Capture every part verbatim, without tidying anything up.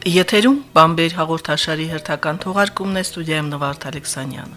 Եթերում Բամբեր հաղորդաշարի հերթական թողարկումն է, ստուդիայում Նվարդ Ալեքսանյանը։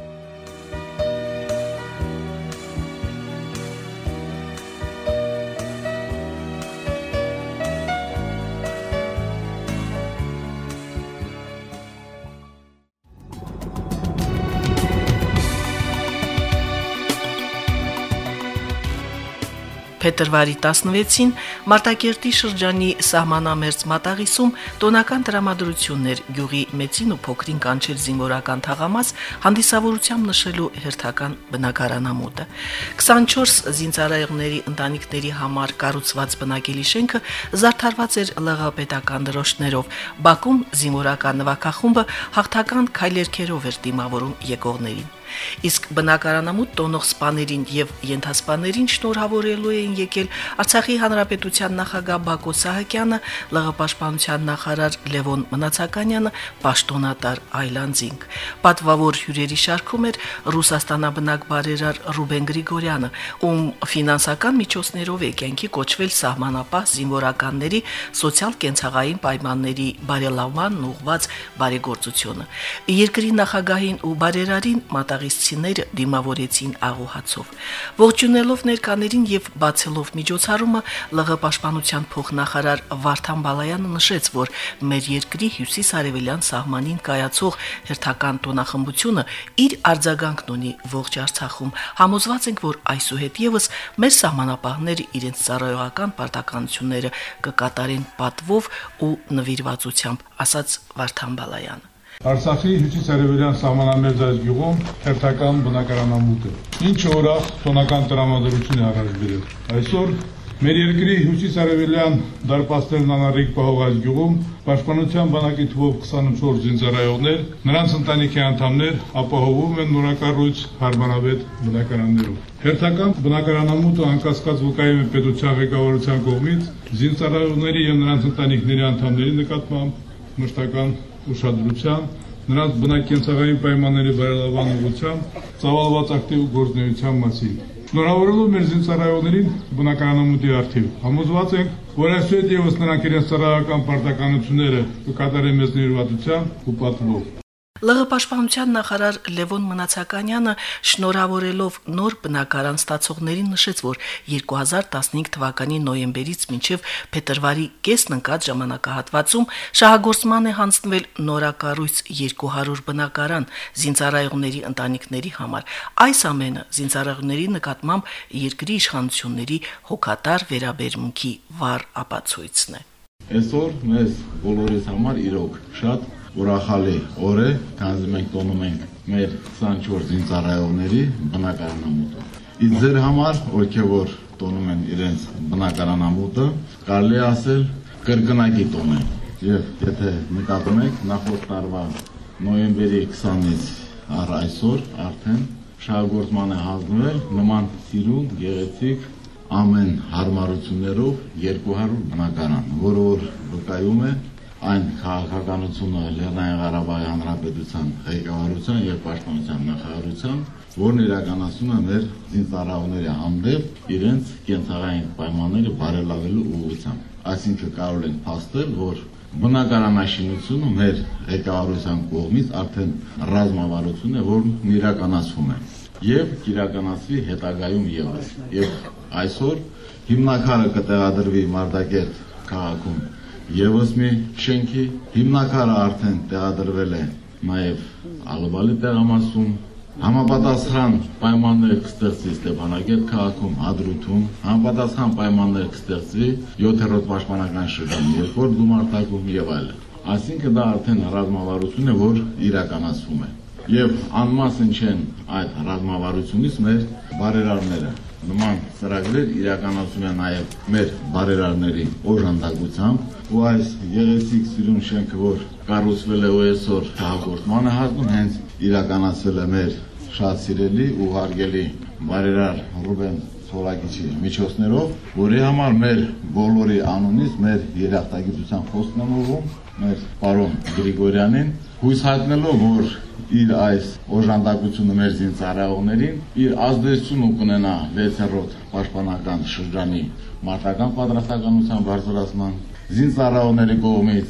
Փետրվարի տասնվեցին Մարտակերտի շրջանի սահմանամերձ Մատաղիսում տոնական տրամադրություններ գյուղի մեծին ու փոքրին կանչել զինվորական թաղամաս հանդիսավորությամբ նշելու հերթական բնակարանամուտը։ քսանչորս զինծառայողների ընտանիքների համար կառուցված բնակելի շենքը զարդարված էր ԼՂ պետական դրոշներով։ Բաքում զինվորական նվագախումբը հաղթական քայլերքերով էր դիմավորում եկողներին։ Իսկ բնակարանամուտ տոնող սպաներին եւ ենթասպաներին շնորհավորելու էին եկել Արցախի հանրապետության նախագահ Բակո Սահակյանը, ԼՂ պաշտպանության նախարար Լևոն Մնացականյանը, պաշտոնատար Այլանդզինգ։ Պատվավոր հյուրերի շարքում էր ռուսաստանաբնակ բարերար Ռուբեն Գրիգորյանը, ում ֆինանսական միջոցներով է կյանքի կոչվել սահմանապահ զինվորականների սոցիալ-կենցաղային պայմանների բարելավման ուղղված բարեգործությունը։ Երկրի նախագահին ու բարերարին մատաղիսցիները դիմավորեցին աղոհացով։ Ողջունելով ներկաներին եւ բացելով միջոցառումը ԼՂ պաշտպանության փոխնախարար Վարդան Բալայանը նշեց, որ մեր երկրի հյուսիս-արևելյան սահմանին կայացող հերթական տոնախմբությունը իր արձագանքն ունի ողջ Արցախում։ Համոզված ենք, որ այսուհետ եւս մեր սահմանապահները իրենց ծառայողական պարտականությունները կկատարեն պատվով ու նվիրվածությամբ, ասաց Վարդան Բալայանը։ Արցախի հյուսիս-արևելյան սահմանամերձ այս գյուղում հերթական բնակարանամուտ է, ինչը ուրախ տոնական տրամադրություն է առաջ բերել։ Այսօր մեր երկրի հյուսիս-արևելյան դարպասներն անառիկ պահող այս գյուղում պաշտպանության բանակի թվով քսանչորս զինծառայողներ, նրանց ընտանիքի անդամներ ապահովում են նորակառույց հարմարավետ բնակարաններով։ Հերթական բնակարանամուտը անկասկած վկայում է պետության ղեկավարության կողմից զինծառայողների եւ նրանց ընտանիքների անդամների նկատմամբ մշտական ուշադրության, նրանց բնակենցաղային պայմանների բարելավման ուղղությամբ ծավալված ակտիվ գործունեության մասին։ Շնորհավորելով մեր զինծառայողներին բնակարանամուտի առթիվ, համոզված ենք, որ այսուհետ եւս նրանք իրենց ծառայական պարտականությունները կկատարեն մեծ նվիրվածությամբ ու պատվով։ ԼՂ պաշտպանության նախարար Լևոն Մնացականյանը շնորհավորելով նոր բնակարան ստացողներին նշեց, որ երկու հազար տասնհինգ թվականի նոյեմբերից մինչև փետրվարի կեսն ընկած ժամանակահատվածում շահագործման է հանձնվել նորակառույց երկու հարյուր բնակարան զինծառայողների ընտանիքների համար։ Այս ամենը զինծառայողների նկատմամբ երկրի իշխանությունների հոգատար վերաբերմունքի վառ ապացույցն է։ Այսօր մեզ բոլորիս համար իրոք շատ ուրախալի օր է, քանզի մենք տոնում ենք մեր քսանչորս զինծառայողների բնակարանամուտը։ Իսկ ձեր համար, ովքեր որ տոնում են իրենց բնակարանամուտը, կարելի է ասել կրկնակի տոն են։ Եվ եթե նկատում եք, նախորդ տարվա նոյեմբերի քսանից առ այսօր արդեն շահագործման է հանձնվել նման սիրուն, գեղեցիկ ամեն հարմարություններով երկու հարյուր բնակարան, որը որ վկայում է այն քաղաքականությունը Լեռնային Ղարաբաղի Հանրապետության ղեկավարության եւ պաշտպանության նախարարության, որն իրականացնում է մեր զինծառայողների հանդեպ իրենց կենցաղային պայմանները բարելավելու ուղղությամբ։ Այսինքն կարող ենք փաստել, որ բնակարանաշինությունը մեր ղեկավարության կողմից արդեն ռազմավարություն է, որն իրականացվում է եւ կիրականացվի հետագայում եւս։ Եվ այսօր հիմնակարը կտեղադրվի Մարտակերտ քաղաքում Եվս մի շենքի հիմնակարը արդեն տեղադրվել է նաև Ալուբալի տեղամասում, համապատասխան պայմաններ կստեղծվի Ստեփանակերտ քաղաքում, Հադրութում, համապատասխան պայմաններ կստեղծվի յոթերորդ պաշտպանական շրջանում, երկրորդ գումարտակում եւ այլն։ Այսինքն դա արդեն ռազմավարություն է, որ իրականացվում է։ Եվ անմասն չեն այդ ռազմավարությունից մեր բարերարները։ Նման ծրագրեր իրականացում են նաև մեր բարերարների օժանդակությամբ ու այս գեղեցիկ սիրուն շենքը, որ կառուցվել է ու այսօր շահագործման է հասնում, հենց իրականացվել է մեր շատ սիրելի ու հարգելի բարերար Ռուբեն Սորակիչի միջոցներով, որի համար մեր բոլորի անունից մեր երախտագիտության խոսքն եմ ուղղում մեր պարոն Գրիգորյանին, հույս հայտնելով, որ իր այս օժանդակությունը մեր զինծառայողներին իր ազդեցությունը կունենա վեցերորդ պաշտպանական շրջանի մարտական պատրաստականության բարձրացման, զինծառայողների կողմից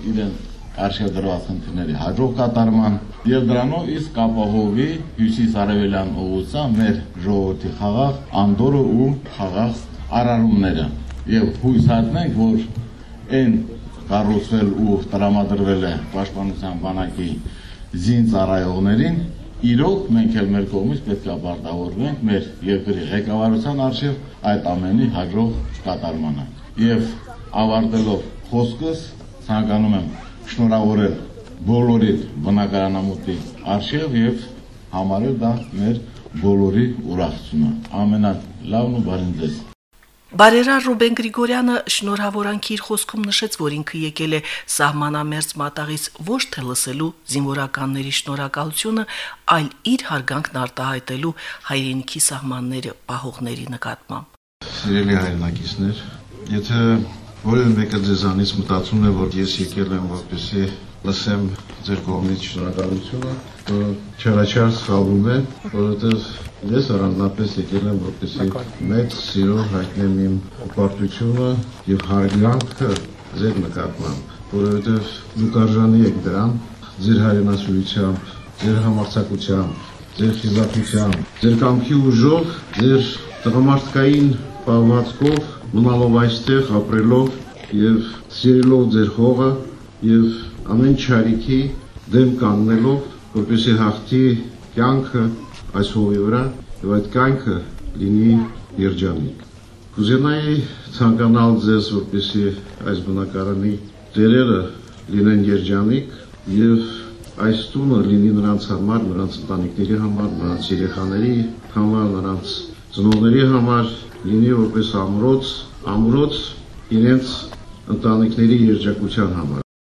իրեն արժե դրված խնդիրների հաջող կատարման եւ դրանով իսկ ապահովի հյուսիս-արևելյան ուղղությամբ մեր ժողովրդի խաղաղ անդորը ու խաղաղ արարումները եւ հույս հայտնենք, որ այն կառուցվել ու տրամադրվել է պաշտպանության բանակի զինծառայողներին, իրոք մենք էլ մեր կողմից պետք է պարտավորվենք մեր երկրի ղեկավարության արժեվ այդ ամենի հաջող կատարմանը։ Եվ ավարտելով խոսքս ցանկանում եմ շնորհավորել բոլորիդ բնակարանամուտի արժեվ եւ համարել դա մեր բոլորի ուրախությունը։ Ամենալավն ու բարին ձեզ։ Բարերար Ռուբեն Գրիգորյանը շնորհավորանքի իր խոսքում նշեց, որ ինքը եկել է սահմանամերձ մատաղից ոչ թե լսելու զինվորականների շնորհակալությունը, այլ իր հարգանքն արտահայտելու հայրենիքի սահմանները պահողների նկատմամբ։ Սիրելի հայրենակիցներ, եթե որևէ մեկը ձեզանից մտածում է, որ ես եկել եմ որպեսզի լսեմ ձեր կողմից շնորհակալությունը, չարաչար սխալվում է, որովհետև ես առանձնապես եկել եմ որպեսզի մեծ սիրով հայտնեմ իմ պարտությունը եւ հարգանքը ձեր նկատմամբ, որովհետև դուք արժանի եք դրան, ձեր հայրենասիրությամբ, ձեր համարձակությամբ, ձեր խիզախությամբ, ձեր կամքի ուժով, ձեր տղամարդկային պահվածքով, մնալով այստեղ, ապրելով եւ սիրելով ձեր հողը եւ ամեն չարիքի դեմ կանգնելով, որպեսզի հաղթի կյանքը այս հողի վրա եւ այդ կյանքը լինի երջանիկ։ Կուզենայի ցանկանալ ձեզ, որպեսզի այս բնակարանի տերերը լինեն երջանիկ եւ այս տունը լինի նրանց համար, նրանց ընտանիքների համար, նրանց երեխաների համար, նրանց ծնողների համար լինի որպես ամրոց, ամրոց իրենց ընտանիքների երջանկության համար։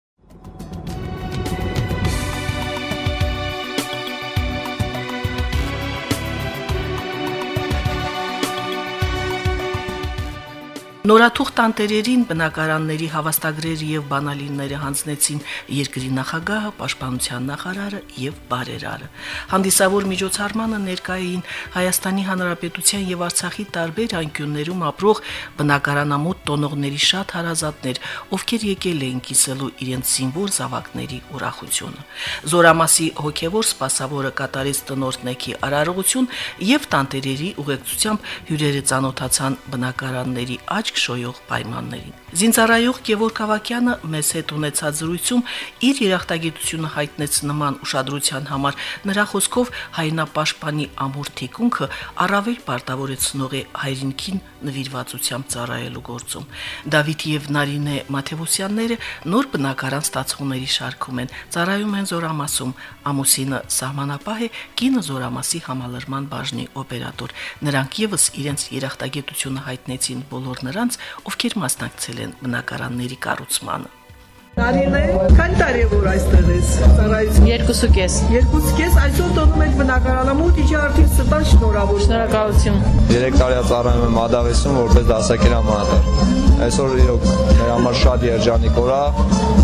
Նորաթուղ տանտերերին բնակարանների հավաստագրերը եւ բանալինները հանձնեցին երկրի նախագահը, պաշտպանության նախարարը եւ բարերարը։ Հանդիսավոր միջոցառմանը ներկայ էին Հայաստանի Հանրապետության եւ Արցախի տարբեր անկյուններում ապրող բնակարանամուտ տոնողների շատ հարազատներ, ովքեր եկել էին կիսելու իրենց զինվոր զավակների ուրախությունը։ Զորամասի հոգեվոր սպասավորը կատարեց տնօրտնեքի արարողություն եւ տանտերերի ուղեկցությամբ հյուրերը ծանոթացան բնակարանների աճ շոյող պայմաններին։ Զինծառայող Գևորգ Ավակյանը մեծ հետ ունեցած զրույցում իր երախտագիտությունը հայտնեց նման ուշադրության համար։ Նրա խոսքով հայրենապաշտպանի ամուր թիկունքը առավել պարտավորեցնող է հայրենիքին նվիրվածությամբ ծառայելու գործում։ Դավիթ եւ Նարինե Մաթեոսյանները նոր բնակարան ստացողների շարքում են, ծառայում են Զորամասում, ամուսինը սահմանապահ է, կինը Զորամասի համալրման բաժնի օպերատոր։ Նրանք եւս իրենց երախտագիտությունը հայտնեցին բոլոր նրանց, ովքեր մասնակցել են բնակարանների կառուցմանը։ Նարինե, քանի տարի է որ այստեղ ես ծառայություն։ Երկուսուկես։ Երկուսուկես, այսօր տոնում եք բնակարանամուտ, իջի արդեն սրտան շնորհավոր։ Շնորհակալություն։ Երեք տարի ծառայում եմ Մադաղիսում որպես դասակիր հրամանատար։ Այսօր իրոք մեր համար շատ երջանիկ օր է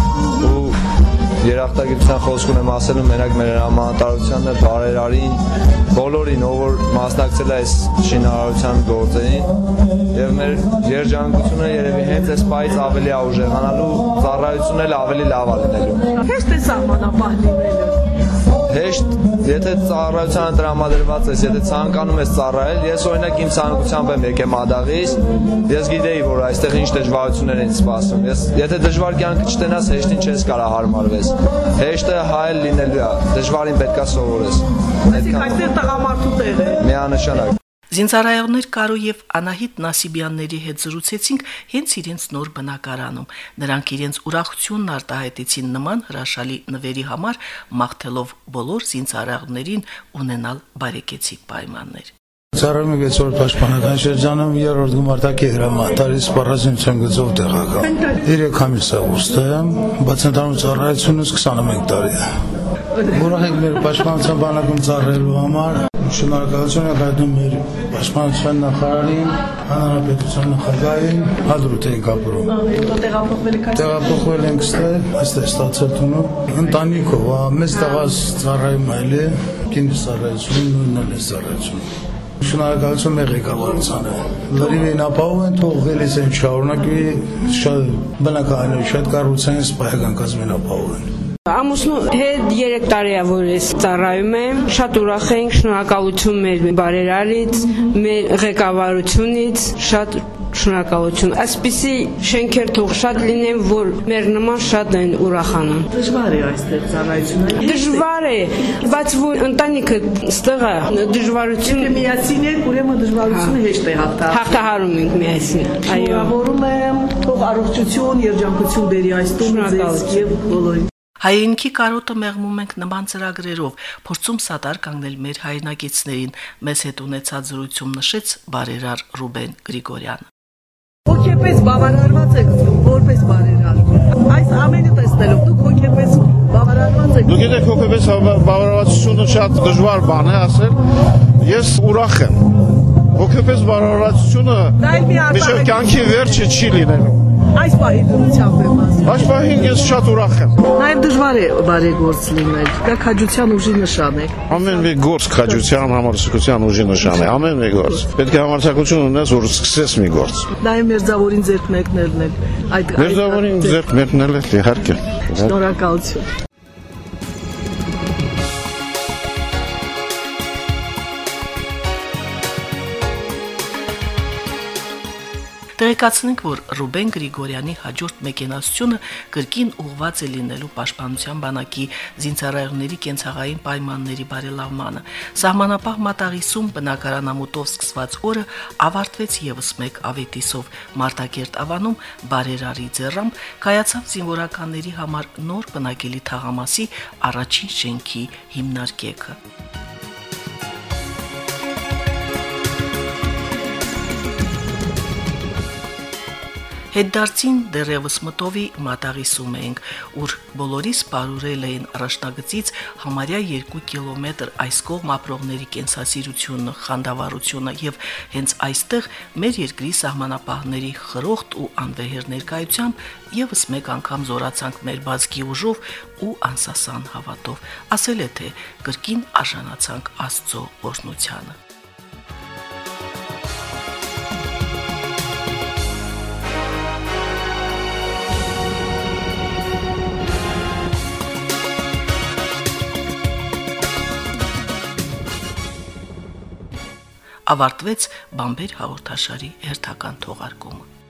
ու երախտագիտության խոսք ունեմ ասելու մենակ մեր հրամանատարությանն է, բարերարին, բոլորին, ով որ մասնակցել է այս շինարարության գործերին եւ մեր երջանկությունը երևի հենց այս պայից ավելի է ուժեղանալու, ծառայությունն էլ ավելի լավ է լինելու։ Հեշտ է սահմանապահ լինելը։ Հեշտ, եթե ծառայության տրամադրված ես, եթե ցանկանում ես ծառայել, ես օրինակ իմ ցանկությամբ եմ եկել Մադաղից, ես գիտեի, որ այստեղ ինչ դժվարություններ են սպասում։ Ես եթե դժվար կյանքը չտենաս, հեշտին չես կարող հարմարվես։ Հեշտը հայել լինելու է, դժվարին պետքա սովորես։ Այսինքն այստեղ տղամարդու տեղ է։ Միանշանակ։ Զինծառայողներ Կարո եւ Անահիտ Նասիբյանների հետ զրուցեցինք հենց իրենց նոր բնակարանում։ Նրանք իրենց ուրախությունն արտահայտեցին նման հրաշալի նվերի համար, մաղթելով բոլոր զինծառայողներին ունենալ բարեկեցիկ պայմաններ։ Ծառայում եք այսօր պաշտպանական շրջանում երրորդ գումարտակի հրամանատարի սպառազինության գծով տեղակալ։ Երեք ամիս է ուստեմ, բայց ընդհանուր ծառայությունս քսանմեկ տարի է։ Ուրախ ենք մեր պաշտպանության բանակում ծառայելու համար։ Շնորհակալություն եմ հայտնում մեր պաշտպանության նախարարին, հանրապետության նախագահին, հադրուտ ենք ապրում։ Տեղափոխվել եք այստեղ։ Տեղափոխվել ենք այստեղ, այստեղ ստացել տունը։ Ընտանիքով, մեծ տեղած ծառայում այլ է, կինս ծառայություն, նույնն է ծառայություն։ Շնորհակալություն մեր ղեկավարությանը։ Լրիվ ապահով են թողվելիս են շարունակի շատ բնակարաններ շատ կառուցեն սպայական կազմին ապահով են։ Ամուսնու հետ երեք տարի է որ ես ծառայում եմ, շատ ուրախ ենք, շնորհակալություն մեր բարերարից, մեր ղեկավարությունից, շատ շնորհակալություն։ Այսպիսի շենքեր թող շատ լինեն, որ մեր նման շատ են ուրախանում։ Դժվար է այստեղ ծառայությունը։ Դժվար է, բայց որ ընտանիքը ստեղ է, դժվարությունը միասին եք, ուրեմն դժվարությունը հեշտ է հաղթահարում։ Հաղթահարում ենք միասին։ Այո։ Շնորհավորում եմ, թող առողջություն, երջանկություն բերի այս տունը ձեզ եւ բոլորին։ Հայրենիքի կարոտը մեղմում ենք նման ծրագրերով, փորձում սատար կանգնել մեր հայրենակիցներին, մեզ հետ ունեցած զրույցում նշեց բարերար Ռուբեն Գրիգորյանը։ Հոգեպես բավարարված եք զգում, որպես բարերար։ Այս ամենը տեսնելով դուք հոգեպես բավարարված եք։ Դուք եք հոգեպես բավարարվածությունը շատ դժվար բան է ասել։ Ես ուրախ եմ։ Հոգեպես բավարարվածությունը միշտ կյանքի վերջը չի լինելու։ Այս պահի դրությամբ եմ ասում։ Այս պահին ես շատ ուրախ եմ։ Նաև դժվար է բարեգործ լինել։ Դա քաջության ուժի նշան է։ Ամեն մի գործ քաջության, համարձակության ուժի նշան է։ Ամեն մի գործ։ Պետք է համարձակություն ունես, որ սկսես մի գործ։ Նաև մերձավորին ձեռք մեկնելն էլ այդ Մերձավորին ձեռք մեկնել է, իհարկե։ Շնորհակալություն։ Տեղեկացնենք, որ Ռուբեն Գրիգորյանի հաջորդ մեկենասությունը կրկին ուղղված է լինելու Պաշտպանության բանակի զինծառայողների կենցաղային պայմանների բարելավմանը։ Սահմանապահ մատաղիսում բնակարանամուտով սկսված օրը ավարտվեց եւս մեկ ավետիսով։ Մարտակերտ ավանում բարերարի ձեռամբ կայացավ զինվորականների համար նոր բնակելի թաղամասի առաջին շենքի հիմնարկեքը։ Հետդարձին դեռևս մտովի մատաղիսում էինք, ուր բոլորիս բարուրել էին առաջնագծից համարյա երկու կիլոմետր այս կողմ ապրողների կենսասիրությունը, խանդավառությունը եւ հենց այստեղ մեր երկրի սահմանապահների խրոխտ ու անվեհեր ներկայությամբ եւս մեկ անգամ զորացանք մեր բազգի ուժով ու անսասան հավատով, ասել է թե կրկին արժանացանք Աստծո օրհնությանը։ Ավարտվեց Բամբեր հաղորդաշարի հերթական թողարկումը։